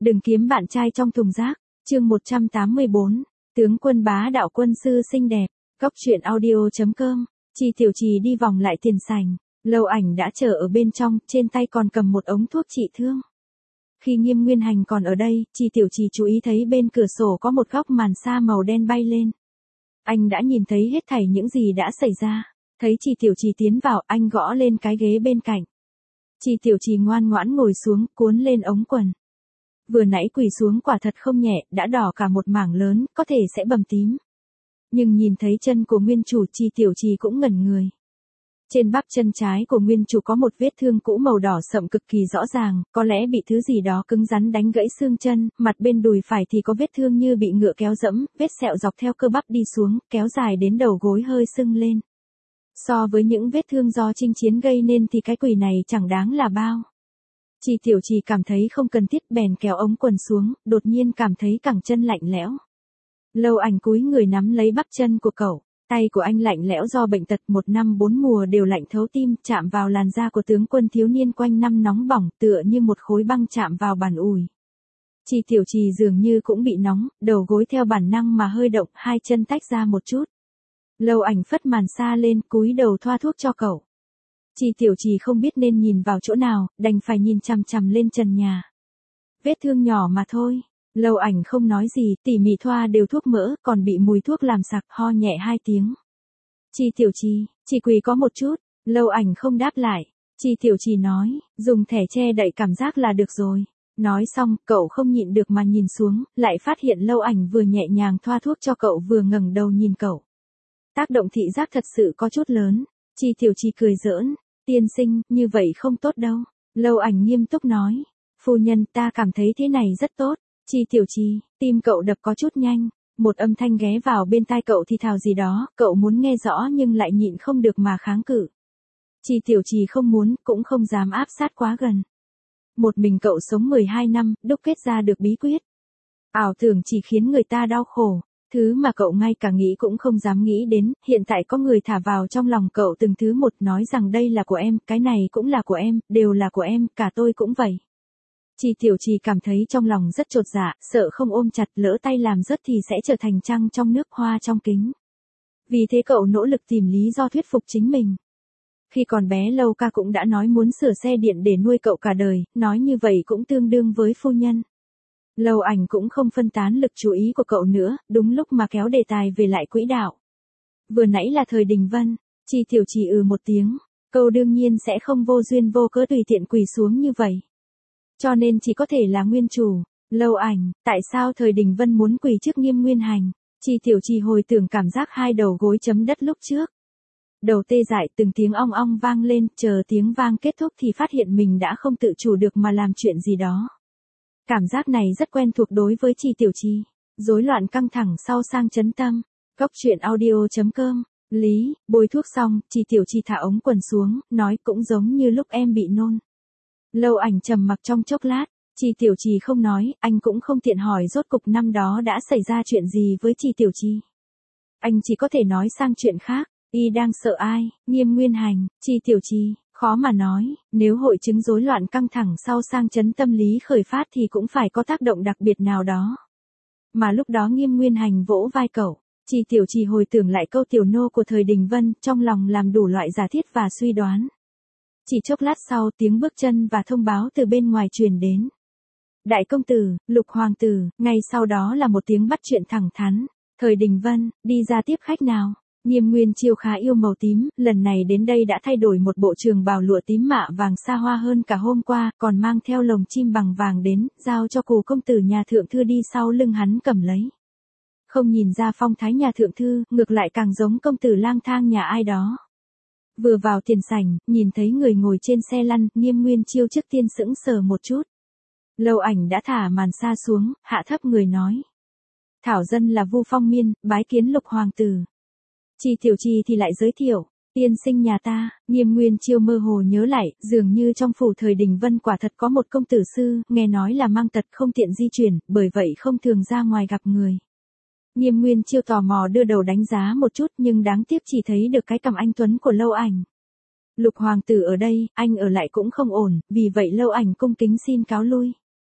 Đừng kiếm bạn trai trong thùng rác. Chương 184. Tướng quân bá đạo quân sư xinh đẹp. Góc truyện audio.com. Chi Tiểu Trì đi vòng lại tiền sảnh. Lâu Ảnh đã chờ ở bên trong, trên tay còn cầm một ống thuốc trị thương. Khi Nghiêm Nguyên Hành còn ở đây, Chi Tiểu Trì chú ý thấy bên cửa sổ có một góc màn sa màu đen bay lên. Anh đã nhìn thấy hết thảy những gì đã xảy ra. Thấy Chi Tiểu Trì tiến vào, anh gõ lên cái ghế bên cạnh. Chi Tiểu Trì ngoan ngoãn ngồi xuống, cuốn lên ống quần. Vừa nãy quỳ xuống quả thật không nhẹ, đã đỏ cả một mảng lớn, có thể sẽ bầm tím. Nhưng nhìn thấy chân của nguyên chủ, Chi Tiểu Trì cũng ngẩn người. Trên bắp chân trái của nguyên chủ có một vết thương cũ màu đỏ sậm cực kỳ rõ ràng, có lẽ bị thứ gì đó cứng rắn đánh gãy xương chân, mặt bên đùi phải thì có vết thương như bị ngựa kéo dẫm, vết sẹo dọc theo cơ bắp đi xuống, kéo dài đến đầu gối hơi sưng lên. So với những vết thương do chinh chiến gây nên thì cái quỷ này chẳng đáng là bao. Chi Tiểu Trì cảm thấy không cần thiết bèn kéo ống quần xuống, đột nhiên cảm thấy cẳng chân lạnh lẽo. Lâu Ảnh cúi người nắm lấy bắp chân của cậu, tay của anh lạnh lẽo do bệnh tật 1 năm 4 mùa đều lạnh thấu tim, chạm vào làn da của tướng quân thiếu niên quanh năm nóng bỏng tựa như một khối băng chạm vào bàn ủi. Chi Tiểu Trì dường như cũng bị nóng, đầu gối theo bản năng mà hơi động, hai chân tách ra một chút. Lâu Ảnh phất màn sa lên, cúi đầu thoa thuốc cho cậu. Chi Tiểu Trì không biết nên nhìn vào chỗ nào, đành phải nhìn chằm chằm lên trần nhà. Vết thương nhỏ mà thôi. Lâu Ảnh không nói gì, tỉ mỉ thoa đều thuốc mỡ, còn bị mùi thuốc làm sặc, ho nhẹ 2 tiếng. Chi Tiểu Trì, chỉ quỳ có một chút. Lâu Ảnh không đáp lại. Chi Tiểu Trì nói, dùng thẻ che đậy cảm giác là được rồi. Nói xong, cậu không nhịn được mà nhìn xuống, lại phát hiện Lâu Ảnh vừa nhẹ nhàng thoa thuốc cho cậu vừa ngẩng đầu nhìn cậu. Tác động thị giác thật sự có chút lớn. Chi Tiểu Trì cười giỡn, tiên sinh, như vậy không tốt đâu. Lâu Ảnh nghiêm túc nói, phu nhân, ta cảm thấy thế này rất tốt. Chi Tiểu Trì, tim cậu đập có chút nhanh, một âm thanh ghé vào bên tai cậu thì thào gì đó, cậu muốn nghe rõ nhưng lại nhịn không được mà kháng cự. Chi Tiểu Trì không muốn, cũng không dám áp sát quá gần. Một mình cậu sống 12 năm, đúc kết ra được bí quyết. Ảo tưởng chỉ khiến người ta đau khổ. Thứ mà cậu ngay cả nghĩ cũng không dám nghĩ đến, hiện tại có người thả vào trong lòng cậu từng thứ một, nói rằng đây là của em, cái này cũng là của em, đều là của em, cả tôi cũng vậy. Chi Tiểu Trì cảm thấy trong lòng rất chột dạ, sợ không ôm chặt, lỡ tay làm rớt thì sẽ trở thành trăng trong nước, hoa trong kính. Vì thế cậu nỗ lực tìm lý do thuyết phục chính mình. Khi còn bé Lâu ca cũng đã nói muốn sửa xe điện để nuôi cậu cả đời, nói như vậy cũng tương đương với phu nhân. Lâu Ảnh cũng không phân tán lực chú ý của cậu nữa, đúng lúc mà kéo đề tài về lại quỹ đạo. Vừa nãy là thời Đình Vân. Chi Tiểu Trì một tiếng, câu đương nhiên sẽ không vô duyên vô cớ tùy tiện quỳ xuống như vậy. Cho nên chỉ có thể là nguyên chủ. Lâu Ảnh, tại sao thời Đình Vân muốn quỳ trước Nghiêm Nguyên Hành? Chi Tiểu Trì hồi tưởng cảm giác hai đầu gối chấm đất lúc trước. Đầu tê dại, từng tiếng ong ong vang lên, chờ tiếng vang kết thúc thì phát hiện mình đã không tự chủ được mà làm chuyện gì đó. Cảm giác này rất quen thuộc đối với Chi Tiểu Trì. Rối loạn căng thẳng sau sang chấn tâm. Góc truyện audio.com. Lý, bôi thuốc xong, Chi Tiểu Trì thả ống quần xuống, nói cũng giống như lúc em bị nôn. Lâu Ảnh trầm mặc trong chốc lát, Chi Tiểu Trì không nói, anh cũng không tiện hỏi rốt cục năm đó đã xảy ra chuyện gì với Chi Tiểu Trì. Anh chỉ có thể nói sang chuyện khác, y đang sợ ai, Nghiêm Nguyên Hành, Chi Tiểu Trì, khó mà nói, nếu hội chứng rối loạn căng thẳng sau sang chấn tâm lý khởi phát thì cũng phải có tác động đặc biệt nào đó. Mà lúc đó Nghiêm Nguyên Hành vỗ vai cậu, Chi Tiểu Trì hồi tưởng lại câu tiểu nô của thời Đình Vân, trong lòng làm đủ loại giả thiết và suy đoán. Chỉ chốc lát sau, tiếng bước chân và thông báo từ bên ngoài truyền đến. Đại công tử, Lục hoàng tử, ngay sau đó là một tiếng bắt chuyện thẳng thắn. Thời Đình Vân, đi ra tiếp khách nào. Nghiêm Nguyên Chiêu khá yêu màu tím, lần này đến đây đã thay đổi một bộ trường bào lụa tím mạ vàng xa hoa hơn cả hôm qua, còn mang theo lồng chim bằng vàng đến, giao cho Cù công tử nhà thượng thư đi sau lưng hắn cầm lấy. Không nhìn ra phong thái nhà thượng thư, ngược lại càng giống công tử lang thang nhà ai đó. Vừa vào tiền sảnh, nhìn thấy người ngồi trên xe lăn, Nghiêm Nguyên Chiêu trước tiên sững sờ một chút. Lâu Ảnh đã thả màn sa xuống, hạ thấp người nói. Thảo dân là Vu Phong Miên, bái kiến Lục hoàng tử. Chi Tiểu Trì thì lại giới thiệu, tiên sinh nhà ta. Nghiêm Nguyên Chiêu mơ hồ nhớ lại, dường như trong phủ thời Đình Vân quả thật có một công tử sư, nghe nói là mang tật không tiện di chuyển, bởi vậy không thường ra ngoài gặp người. Nghiêm Nguyên Chiêu tò mò đưa đầu đánh giá một chút nhưng đáng tiếc chỉ thấy được cái cằm anh tuấn của Lâu Ảnh. Lục hoàng tử ở đây, anh ở lại cũng không ổn, vì vậy Lâu Ảnh cung kính xin cáo lui.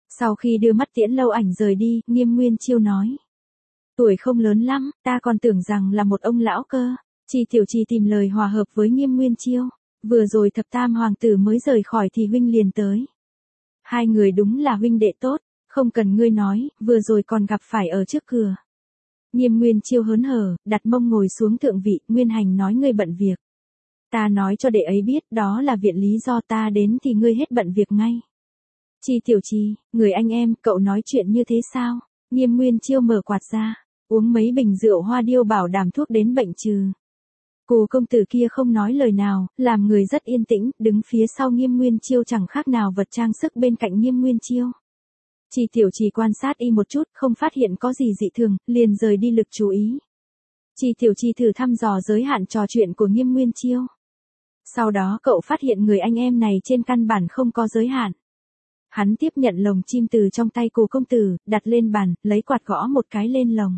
Sau khi đưa mắt tiễn Lâu Ảnh rời đi, Nghiêm Nguyên Chiêu nói. Tuổi không lớn lắm, ta còn tưởng rằng là một ông lão cơ. Chi Tiểu Trì tìm lời hòa hợp với Nghiêm Nguyên Chiêu. Vừa rồi thập tam hoàng tử mới rời khỏi thì huynh liền tới. Hai người đúng là huynh đệ tốt, không cần ngươi nói, vừa rồi còn gặp phải ở trước cửa. Nghiêm Nguyên Chiêu hớn hở, đặt mông ngồi xuống thượng vị, Nguyên Hành nói ngươi bận việc. Ta nói cho đệ ấy biết, đó là viện lý do ta đến thì ngươi hết bận việc ngay. Chi Tiểu Trì, người anh em, cậu nói chuyện như thế sao? Nghiêm Nguyên Chiêu mở quạt ra, uống mấy bình rượu hoa điêu bảo đảm thuốc đến bệnh trừ. Cô công tử kia không nói lời nào, làm người rất yên tĩnh, đứng phía sau Nghiêm Nguyên Chiêu chẳng khác nào vật trang sức bên cạnh Nghiêm Nguyên Chiêu. Chi Tiểu Trì quan sát y một chút, không phát hiện có gì dị thường, liền rời đi lực chú ý. Chi Tiểu Trì thử thăm dò giới hạn trò chuyện của Nghiêm Nguyên Chiêu. Sau đó cậu phát hiện người anh em này trên căn bản không có giới hạn. Hắn tiếp nhận lồng chim từ trong tay cô công tử, đặt lên bàn, lấy quạt gõ một cái lên lồng.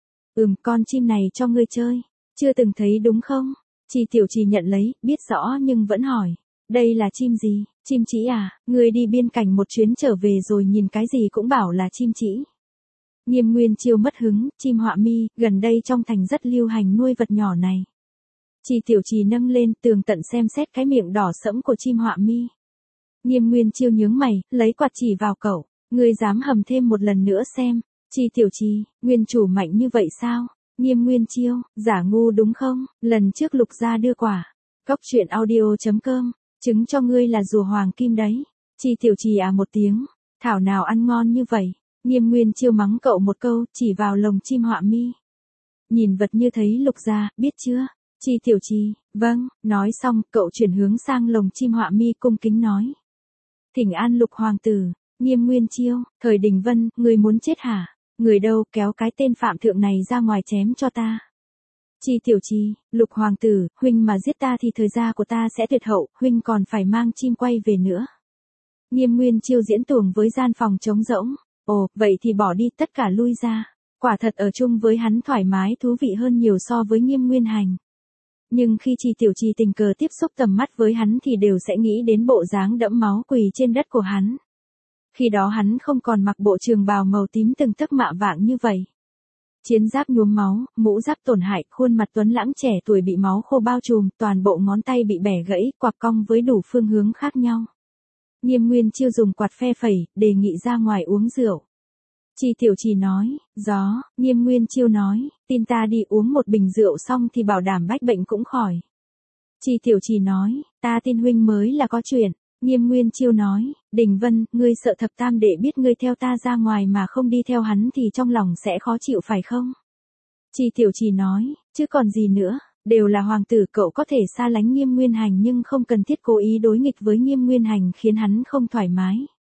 Con chim này cho ngươi chơi. Chưa từng thấy đúng không? Chi Tiểu Trì nhận lấy, biết rõ nhưng vẫn hỏi. Đây là chim gì? Chim chỉ à? Ngươi đi biên cảnh một chuyến trở về rồi nhìn cái gì cũng bảo là chim chỉ. Nghiêm Nguyên Chiêu mất hứng, chim họa mi, gần đây trong thành rất lưu hành nuôi vật nhỏ này. Chi Tiểu Trì nâng lên tường tận xem xét cái miệng đỏ sẫm của chim họa mi. Nghiêm Nguyên Chiêu nhướng mày, lấy quạt chỉ vào cậu. Ngươi dám hầm thêm một lần nữa xem. Chi Tiểu Trì, nguyên chủ mạnh như vậy sao? Nghiêm Nguyên Chiêu, giả ngu đúng không? Lần trước Lục gia đưa quả. Cóc truyện audio.com, chứng cho ngươi là rùa hoàng kim đấy. Chi Tiểu Trì à một tiếng, thảo nào ăn ngon như vậy. Nghiêm Nguyên Chiêu mắng cậu một câu, chỉ vào lồng chim họa mi. Nhìn vật như thấy Lục gia, biết chưa? Chi Tiểu Trì, vâng, nói xong, cậu chuyển hướng sang lồng chim họa mi cung kính nói. Thỉnh an Lục hoàng tử. Nghiêm Nguyên Chiêu, Thời Đình Vân, người muốn chết hả? Người đâu, kéo cái tên phạm thượng này ra ngoài chém cho ta. Chi Tiểu Trì, Lục hoàng tử, huynh mà giết ta thì thời gia của ta sẽ tuyệt hậu, huynh còn phải mang chim quay về nữa. Nghiêm Nguyên Chiêu diễn tuồng với gian phòng trống rỗng. Ồ, vậy thì bỏ đi, tất cả lui ra. Quả thật ở chung với hắn thoải mái thú vị hơn nhiều so với Nghiêm Nguyên Hành. Nhưng khi Chi Tiểu Trì tình cờ tiếp xúc tầm mắt với hắn thì đều sẽ nghĩ đến bộ dáng đẫm máu quỳ trên đất của hắn. Khi đó hắn không còn mặc bộ trường bào màu tím từng tấc mạ vạng như vậy. Chiến giáp nhuốm máu, mũ giáp tổn hại, khuôn mặt tuấn lãng trẻ tuổi bị máu khô bao trùm, toàn bộ ngón tay bị bẻ gãy, quặp cong với đủ phương hướng khác nhau. Nghiêm Nguyên Chiêu dùng quạt phe phẩy, đề nghị ra ngoài uống rượu. Chi Tiểu Trì nói, gió, Nghiêm Nguyên Chiêu nói, tin ta đi uống một bình rượu xong thì bảo đảm bách bệnh cũng khỏi. Chi Tiểu Trì nói, ta tin huynh mới là có chuyện. Nghiêm Nguyên Chiêu nói, Đình Vân, ngươi sợ thập tam đệ biết ngươi theo ta ra ngoài mà không đi theo hắn thì trong lòng sẽ khó chịu phải không? Chi Tiểu Trì nói, chứ còn gì nữa, đều là hoàng tử, cậu có thể xa lánh Nghiêm Nguyên Hành nhưng không cần thiết cố ý đối nghịch với Nghiêm Nguyên Hành khiến hắn không thoải mái.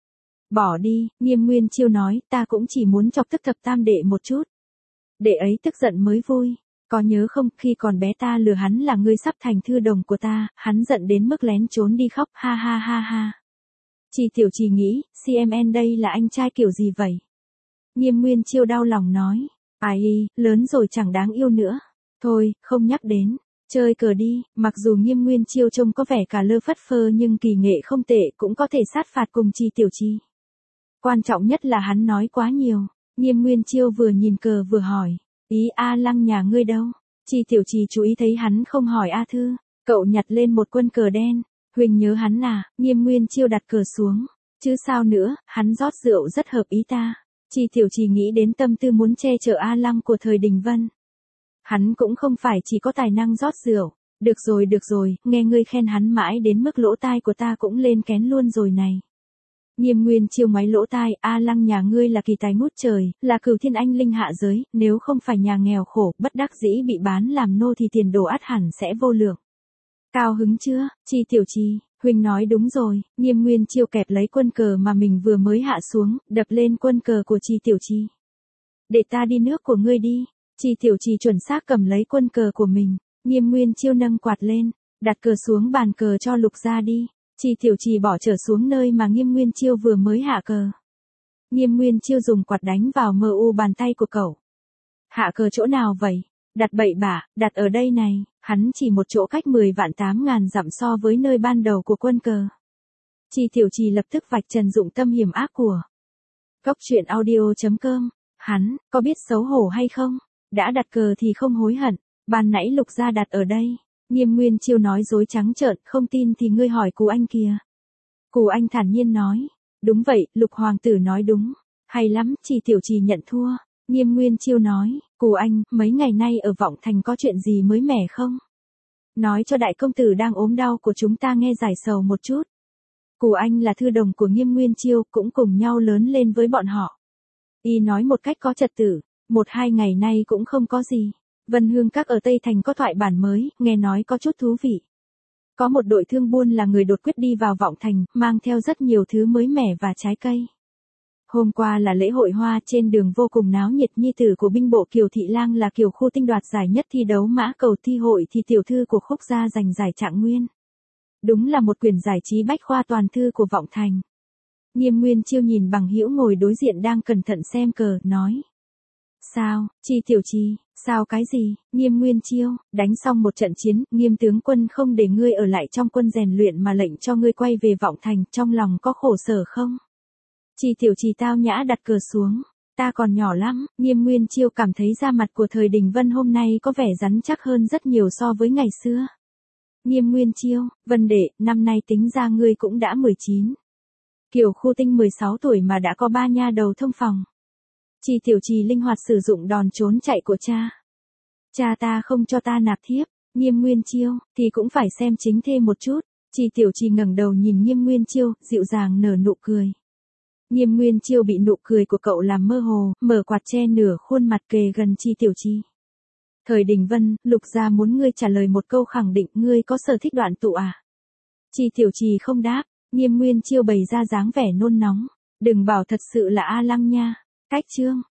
Bỏ đi, Nghiêm Nguyên Chiêu nói, ta cũng chỉ muốn chọc tức thập tam đệ một chút. Đệ ấy tức giận mới vui. Có nhớ không, khi còn bé ta lừa hắn là ngươi sắp thành thư đồng của ta, hắn giận đến mức lén trốn đi khóc, ha ha ha ha. Chi Tiểu Trì nghĩ, CMN đây là anh trai kiểu gì vậy? Nghiêm Nguyên Chiêu đau lòng nói, ai, lớn rồi chẳng đáng yêu nữa. Thôi, không nhắc đến, chơi cờ đi, mặc dù Nghiêm Nguyên Chiêu trông có vẻ cả lơ phất phơ nhưng kỳ nghệ không tệ, cũng có thể sát phạt cùng Chi Tiểu Trì. Quan trọng nhất là hắn nói quá nhiều. Nghiêm Nguyên Chiêu vừa nhìn cờ vừa hỏi. Ý A Lăng nhà ngươi đâu? Chi Tiểu Trì chú ý thấy hắn không hỏi A Thư. Cậu nhặt lên một quân cờ đen. Huỳnh nhớ hắn à? Nghiêm Nguyên Chiêu đặt cờ xuống. Chứ sao nữa, hắn rót rượu rất hợp ý ta. Chi Tiểu Trì nghĩ đến tâm tư muốn che chở A Lăng của Thời Đình Vân. Hắn cũng không phải chỉ có tài năng rót rượu. Được rồi, nghe ngươi khen hắn mãi đến mức lỗ tai của ta cũng lên kén luôn rồi này. Nghiêm Nguyên Chiêu ngoáy lỗ tai, A Lăng nhà ngươi là kỳ tài ngút trời, là cửu thiên anh linh hạ giới, nếu không phải nhà nghèo khổ, bất đắc dĩ bị bán làm nô thì tiền đồ ắt hẳn sẽ vô lượng. Cao hứng chưa, Chi Tiểu Trì, huynh nói đúng rồi. Nghiêm Nguyên Chiêu kẹp lấy quân cờ mà mình vừa mới hạ xuống, đập lên quân cờ của Chi Tiểu Trì. Để ta đi nước của ngươi đi. Chi Tiểu Trì chuẩn xác cầm lấy quân cờ của mình. Nghiêm Nguyên Chiêu nâng quạt lên, đặt cờ xuống bàn cờ cho Lục gia đi. Chi Tiểu Trì bỏ trở xuống nơi mà Nghiêm Nguyên Chiêu vừa mới hạ cờ. Nghiêm Nguyên Chiêu dùng quạt đánh vào mờ u bàn tay của cậu. Hạ cờ chỗ nào vậy? Đặt bậy bạ, đặt ở đây này. Hắn chỉ một chỗ cách 10.800.000 dặm so với nơi ban đầu của quân cờ. Chi Tiểu Trì lập tức vạch trần dụng tâm hiểm ác của Cốc truyện audio.com. Hắn, có biết xấu hổ hay không? Đã đặt cờ thì không hối hận. Ban nãy Lục gia đặt ở đây. Nghiêm Nguyên Chiêu nói dối trắng trợn, không tin thì ngươi hỏi Cù Anh kìa. Cù Anh thản nhiên nói. Đúng vậy, Lục hoàng tử nói đúng. Hay lắm, Trì tiểu trì nhận thua. Nghiêm Nguyên Chiêu nói. Cù Anh, mấy ngày nay ở Vọng Thành có chuyện gì mới mẻ không? Nói cho đại công tử đang ốm đau của chúng ta nghe giải sầu một chút. Cù Anh là thư đồng của Nghiêm Nguyên Chiêu, cũng cùng nhau lớn lên với bọn họ. Y nói một cách có trật tự, 1-2 ngày nay cũng không có gì. Vân Hương Các ở Tây Thành có thoại bản mới, nghe nói có chút thú vị. Có một đội thương buôn là người đột quyết đi vào Vọng Thành, mang theo rất nhiều thứ mới mẻ và trái cây. Hôm qua là lễ hội hoa, trên đường vô cùng náo nhiệt. Nhi tử của binh bộ Kiều Thị Lang là Kiều Khu Tinh đoạt giải nhất thi đấu mã cầu thi hội, thì tiểu thư của Khúc gia giành giải trạng nguyên. Đúng là một quyển giải trí bách khoa toàn thư của Vọng Thành. Nghiêm Nguyên Chiêu nhìn Bằng Hữu ngồi đối diện đang cẩn thận xem cờ, nói. Sao, Trì tiểu trì, sao cái gì? Nghiêm Nguyên Chiêu, đánh xong một trận chiến, Nghiêm tướng quân không để ngươi ở lại trong quân rèn luyện mà lệnh cho ngươi quay về Vọng Thành, trong lòng có khổ sở không? Trì tiểu trì tao nhã đặt cờ xuống. Ta còn nhỏ lắm. Nghiêm Nguyên Chiêu cảm thấy da mặt của thời Đình Vân hôm nay có vẻ rắn chắc hơn rất nhiều so với ngày xưa. Nghiêm Nguyên Chiêu, Vân đệ, năm nay tính ra ngươi cũng đã 19. Kiều Khu Tinh 16 tuổi mà đã có 3 nha đầu thông phòng. Trì tiểu trì linh hoạt sử dụng đòn trốn chạy của cha. Cha ta không cho ta nạp thiếp. Nghiêm Nguyên Chiêu, thì cũng phải xem chính thê một chút. Trì tiểu trì ngẩng đầu nhìn Nghiêm Nguyên Chiêu, dịu dàng nở nụ cười. Nghiêm Nguyên Chiêu bị nụ cười của cậu làm mơ hồ, mở quạt che nửa khuôn mặt kề gần Trì tiểu trì. Thời Đình Vân, Lục gia muốn ngươi trả lời một câu khẳng định, ngươi có sở thích đoạn tụ à? Trì tiểu trì không đáp. Nghiêm Nguyên Chiêu bày ra dáng vẻ nôn nóng. Đừng bảo thật sự là A Lăng nha. Cách chương.